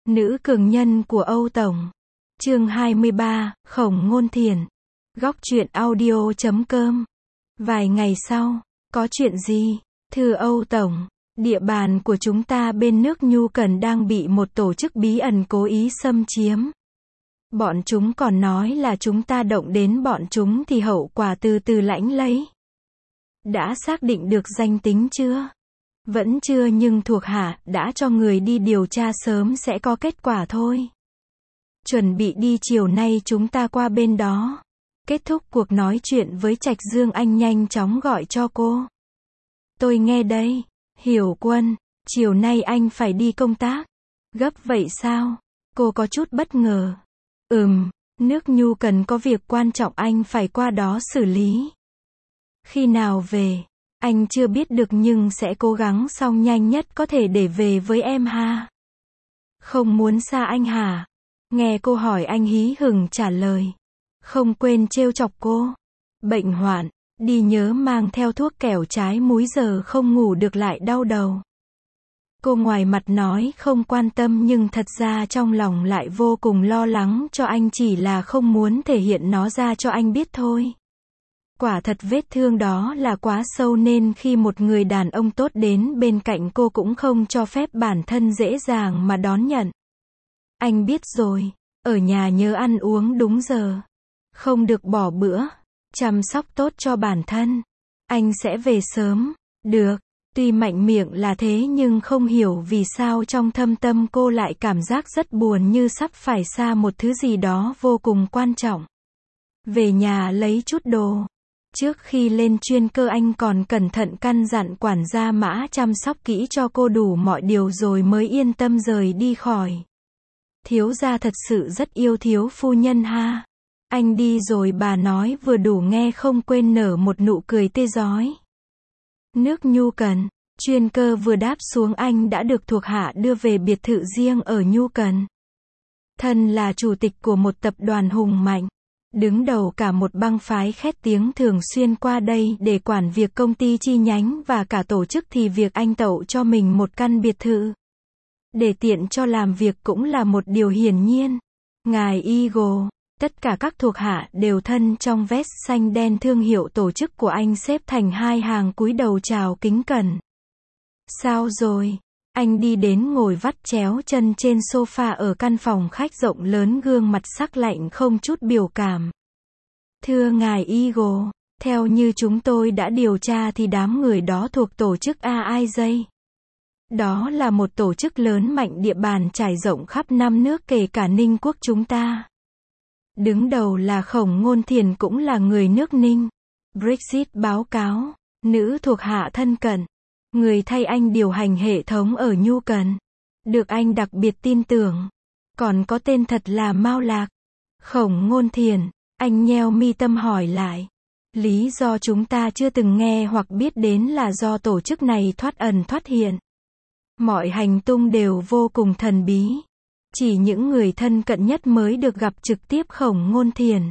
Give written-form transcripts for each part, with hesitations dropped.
Nữ cường nhân của Âu Tổng. Chương 23, Khổng Ngôn Thiền. Góc truyện audio.com. Vài ngày sau, có chuyện gì? Thưa Âu Tổng, địa bàn của chúng ta bên nước Nhu Cần đang bị một tổ chức bí ẩn cố ý xâm chiếm. Bọn chúng còn nói là chúng ta động đến bọn chúng thì hậu quả từ từ lãnh lấy. Đã xác định được danh tính chưa? Vẫn chưa, nhưng thuộc hạ đã cho người đi điều tra, sớm sẽ có kết quả thôi. Chuẩn bị đi chiều nay chúng ta qua bên đó. Kết thúc cuộc nói chuyện với Trạch Dương, anh nhanh chóng gọi cho cô. Tôi nghe đây. Hiểu Quân, chiều nay anh phải đi công tác. Gấp vậy sao? Cô có chút bất ngờ. Nước Nhu Cần có việc quan trọng anh phải qua đó xử lý. Khi nào về? Anh chưa biết được, nhưng sẽ cố gắng xong nhanh nhất có thể để về với em ha. Không muốn xa anh hả? Nghe cô hỏi, anh hí hửng trả lời. Không quên trêu chọc cô. Bệnh hoạn, đi nhớ mang theo thuốc kẻo trái múi, giờ không ngủ được lại đau đầu. Cô ngoài mặt nói không quan tâm nhưng thật ra trong lòng lại vô cùng lo lắng cho anh, chỉ là không muốn thể hiện nó ra cho anh biết thôi. Quả thật vết thương đó là quá sâu, nên khi một người đàn ông tốt đến bên cạnh cô cũng không cho phép bản thân dễ dàng mà đón nhận. Anh biết rồi, ở nhà nhớ ăn uống đúng giờ. Không được bỏ bữa. Chăm sóc tốt cho bản thân. Anh sẽ về sớm. Được. Tuy mạnh miệng là thế nhưng không hiểu vì sao trong thâm tâm cô lại cảm giác rất buồn, như sắp phải xa một thứ gì đó vô cùng quan trọng. Về nhà lấy chút đồ. Trước khi lên chuyên cơ anh còn cẩn thận căn dặn quản gia Mã chăm sóc kỹ cho cô đủ mọi điều rồi mới yên tâm rời đi khỏi. Thiếu gia thật sự rất yêu thiếu phu nhân ha. Anh đi rồi bà nói vừa đủ nghe, không quên nở một nụ cười tươi rói. Nước Nhu Cần, chuyên cơ vừa đáp xuống anh đã được thuộc hạ đưa về biệt thự riêng ở Nhu Cần. Thân là chủ tịch của một tập đoàn hùng mạnh, đứng đầu cả một bang phái khét tiếng, thường xuyên qua đây để quản việc công ty chi nhánh và cả tổ chức, thì việc anh tậu cho mình một căn biệt thự để tiện cho làm việc cũng là một điều hiển nhiên. Ngài Eagle, tất cả các thuộc hạ đều thân trong vest xanh đen thương hiệu tổ chức của anh, xếp thành hai hàng cúi đầu chào kính cẩn. Sao rồi? Anh đi đến ngồi vắt chéo chân trên sofa ở căn phòng khách rộng lớn, gương mặt sắc lạnh không chút biểu cảm. Thưa ngài Eagle, theo như chúng tôi đã điều tra thì đám người đó thuộc tổ chức AIJ. Đó là một tổ chức lớn mạnh, địa bàn trải rộng khắp 5 nước kể cả Ninh quốc chúng ta. Đứng đầu là Khổng Ngôn Thiền, cũng là người nước Ninh. Brexit báo cáo, nữ thuộc hạ thân cận, người thay anh điều hành hệ thống ở Nhu Cần, được anh đặc biệt tin tưởng. Còn có tên thật là Mao Lạc. Khổng Ngôn Thiền, anh nheo mi tâm hỏi lại. Lý do chúng ta chưa từng nghe hoặc biết đến là do tổ chức này thoát ẩn thoát hiện. Mọi hành tung đều vô cùng thần bí. Chỉ những người thân cận nhất mới được gặp trực tiếp Khổng Ngôn Thiền.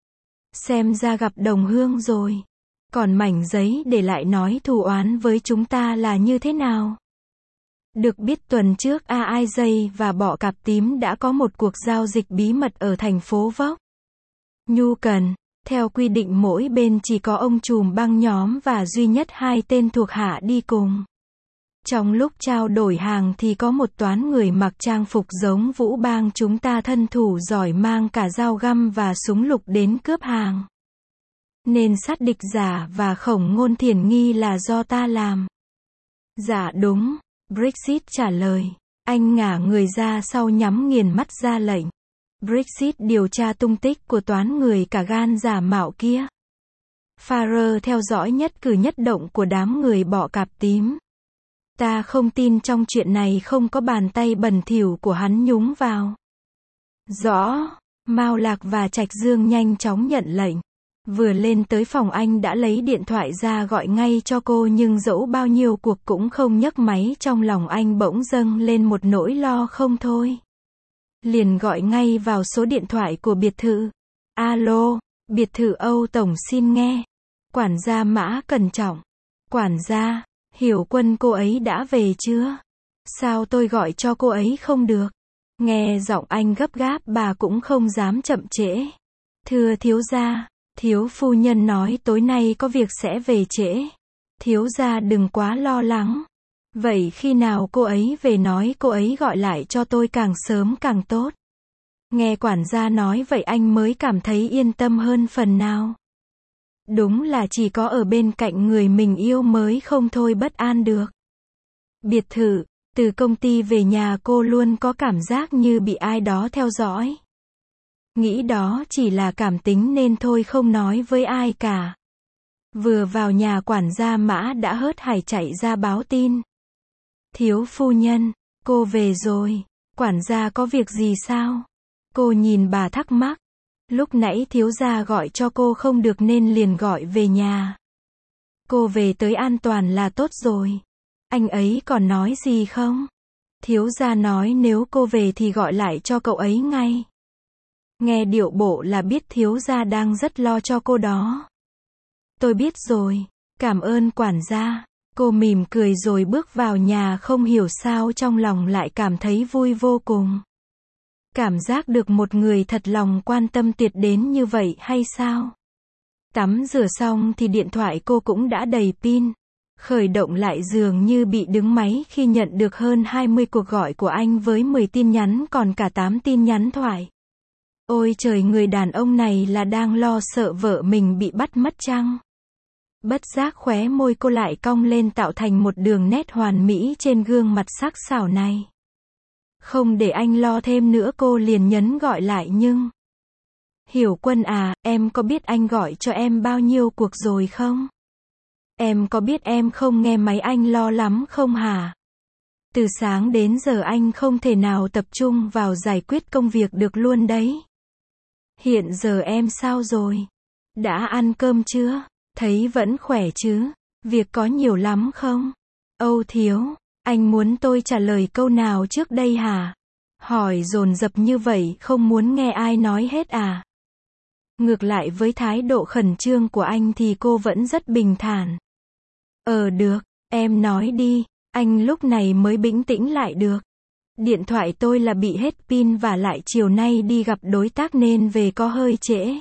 Xem ra gặp đồng hương rồi. Còn mảnh giấy để lại nói thù oán với chúng ta là như thế nào? Được biết tuần trước AIJ và bọ cạp tím đã có một cuộc giao dịch bí mật ở thành phố Vóc, Nhu Cần. Theo quy định mỗi bên chỉ có ông trùm băng nhóm và duy nhất 2 tên thuộc hạ đi cùng. Trong lúc trao đổi hàng thì có một toán người mặc trang phục giống vũ bang chúng ta, thân thủ giỏi, mang cả dao găm và súng lục đến cướp hàng. Nên sát địch giả và Khổng Ngôn Thiền nghi là do ta làm. Dạ đúng, Brexit trả lời. Anh ngả người ra sau, nhắm nghiền mắt ra lệnh. Brexit điều tra tung tích của toán người cả gan giả mạo kia. Farrer theo dõi nhất cử nhất động của đám người bọ cạp tím. Ta không tin trong chuyện này không có bàn tay bẩn thỉu của hắn nhúng vào. Rõ. Mao Lạc và Trạch Dương nhanh chóng nhận lệnh. Vừa lên tới phòng anh đã lấy điện thoại ra gọi ngay cho cô, nhưng dẫu bao nhiêu cuộc cũng không nhấc máy. Trong lòng anh bỗng dâng lên một nỗi lo không thôi. Liền gọi ngay vào số điện thoại của biệt thự. Alo, biệt thự Âu Tổng xin nghe. Quản gia Mã cẩn trọng. Quản gia, Hiểu Quân cô ấy đã về chưa? Sao tôi gọi cho cô ấy không được? Nghe giọng anh gấp gáp bà cũng không dám chậm trễ. Thưa thiếu gia, thiếu phu nhân nói tối nay có việc sẽ về trễ. Thiếu gia đừng quá lo lắng. Vậy khi nào cô ấy về nói cô ấy gọi lại cho tôi càng sớm càng tốt. Nghe quản gia nói vậy anh mới cảm thấy yên tâm hơn phần nào. Đúng là chỉ có ở bên cạnh người mình yêu mới không thôi bất an được. Biệt thự, từ công ty về nhà cô luôn có cảm giác như bị ai đó theo dõi. Nghĩ đó chỉ là cảm tính nên thôi không nói với ai cả. Vừa vào nhà quản gia Mã đã hớt hải chạy ra báo tin. Thiếu phu nhân, cô về rồi. Quản gia có việc gì sao? Cô nhìn bà thắc mắc. Lúc nãy thiếu gia gọi cho cô không được nên liền gọi về nhà. Cô về tới an toàn là tốt rồi. Anh ấy còn nói gì không? Thiếu gia nói nếu cô về thì gọi lại cho cậu ấy ngay. Nghe điệu bộ là biết thiếu gia đang rất lo cho cô đó. Tôi biết rồi, cảm ơn quản gia. Cô mỉm cười rồi bước vào nhà, không hiểu sao trong lòng lại cảm thấy vui vô cùng. Cảm giác được một người thật lòng quan tâm tuyệt đến như vậy hay sao? Tắm rửa xong thì điện thoại cô cũng đã đầy pin. Khởi động lại dường như bị đứng máy khi nhận được hơn 20 cuộc gọi của anh với 10 tin nhắn còn cả 8 tin nhắn thoại. Ôi trời, người đàn ông này là đang lo sợ vợ mình bị bắt mất chăng? Bất giác khóe môi cô lại cong lên tạo thành một đường nét hoàn mỹ trên gương mặt sắc sảo này. Không để anh lo thêm nữa cô liền nhấn gọi lại nhưng... Hiểu Quân à, em có biết anh gọi cho em bao nhiêu cuộc rồi không? Em có biết em không nghe máy anh lo lắm không hả? Từ sáng đến giờ anh không thể nào tập trung vào giải quyết công việc được luôn đấy. Hiện giờ em sao rồi? Đã ăn cơm chưa? Thấy vẫn khỏe chứ? Việc có nhiều lắm không? Âu thiếu, anh muốn tôi trả lời câu nào trước đây hả? Hỏi dồn dập như vậy không muốn nghe ai nói hết à? Ngược lại với thái độ khẩn trương của anh thì cô vẫn rất bình thản. Được, em nói đi, anh lúc này mới bình tĩnh lại được. Điện thoại tôi là bị hết pin và lại chiều nay đi gặp đối tác nên về có hơi trễ.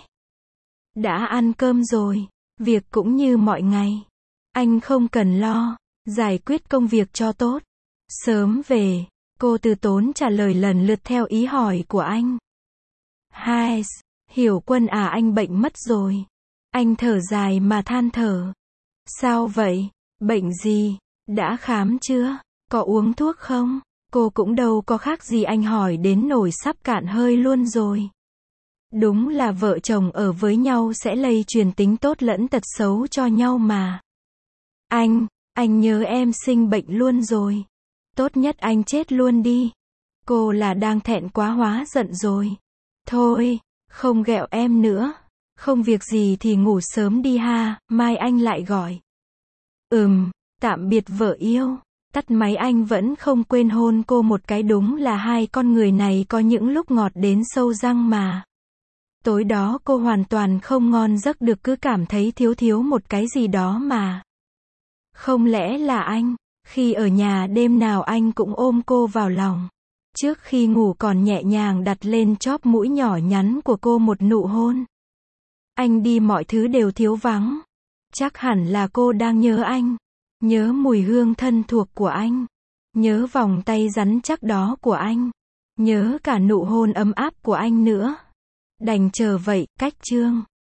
Đã ăn cơm rồi, việc cũng như mọi ngày. Anh không cần lo, giải quyết công việc cho tốt. Sớm về, cô từ tốn trả lời lần lượt theo ý hỏi của anh. Hai, Hiểu Quân à, anh bệnh mất rồi. Anh thở dài mà than thở. Sao vậy? Bệnh gì? Đã khám chưa? Có uống thuốc không? Cô cũng đâu có khác gì anh hỏi đến nổi sắp cạn hơi luôn rồi. Đúng là vợ chồng ở với nhau sẽ lây truyền tính tốt lẫn tật xấu cho nhau mà. Anh nhớ em sinh bệnh luôn rồi. Tốt nhất anh chết luôn đi. Cô là đang thẹn quá hóa giận rồi. Thôi, không ghẹo em nữa. Không việc gì thì ngủ sớm đi ha, mai anh lại gọi. Tạm biệt vợ yêu. Tắt máy anh vẫn không quên hôn cô một cái, đúng là hai con người này có những lúc ngọt đến sâu răng mà. Tối đó cô hoàn toàn không ngon giấc được, cứ cảm thấy thiếu một cái gì đó mà. Không lẽ là anh? Khi ở nhà đêm nào anh cũng ôm cô vào lòng. Trước khi ngủ còn nhẹ nhàng đặt lên chóp mũi nhỏ nhắn của cô một nụ hôn. Anh đi mọi thứ đều thiếu vắng. Chắc hẳn là cô đang nhớ anh. Nhớ mùi hương thân thuộc của anh. Nhớ vòng tay rắn chắc đó của anh. Nhớ cả nụ hôn ấm áp của anh nữa. Đành chờ vậy, cách chương.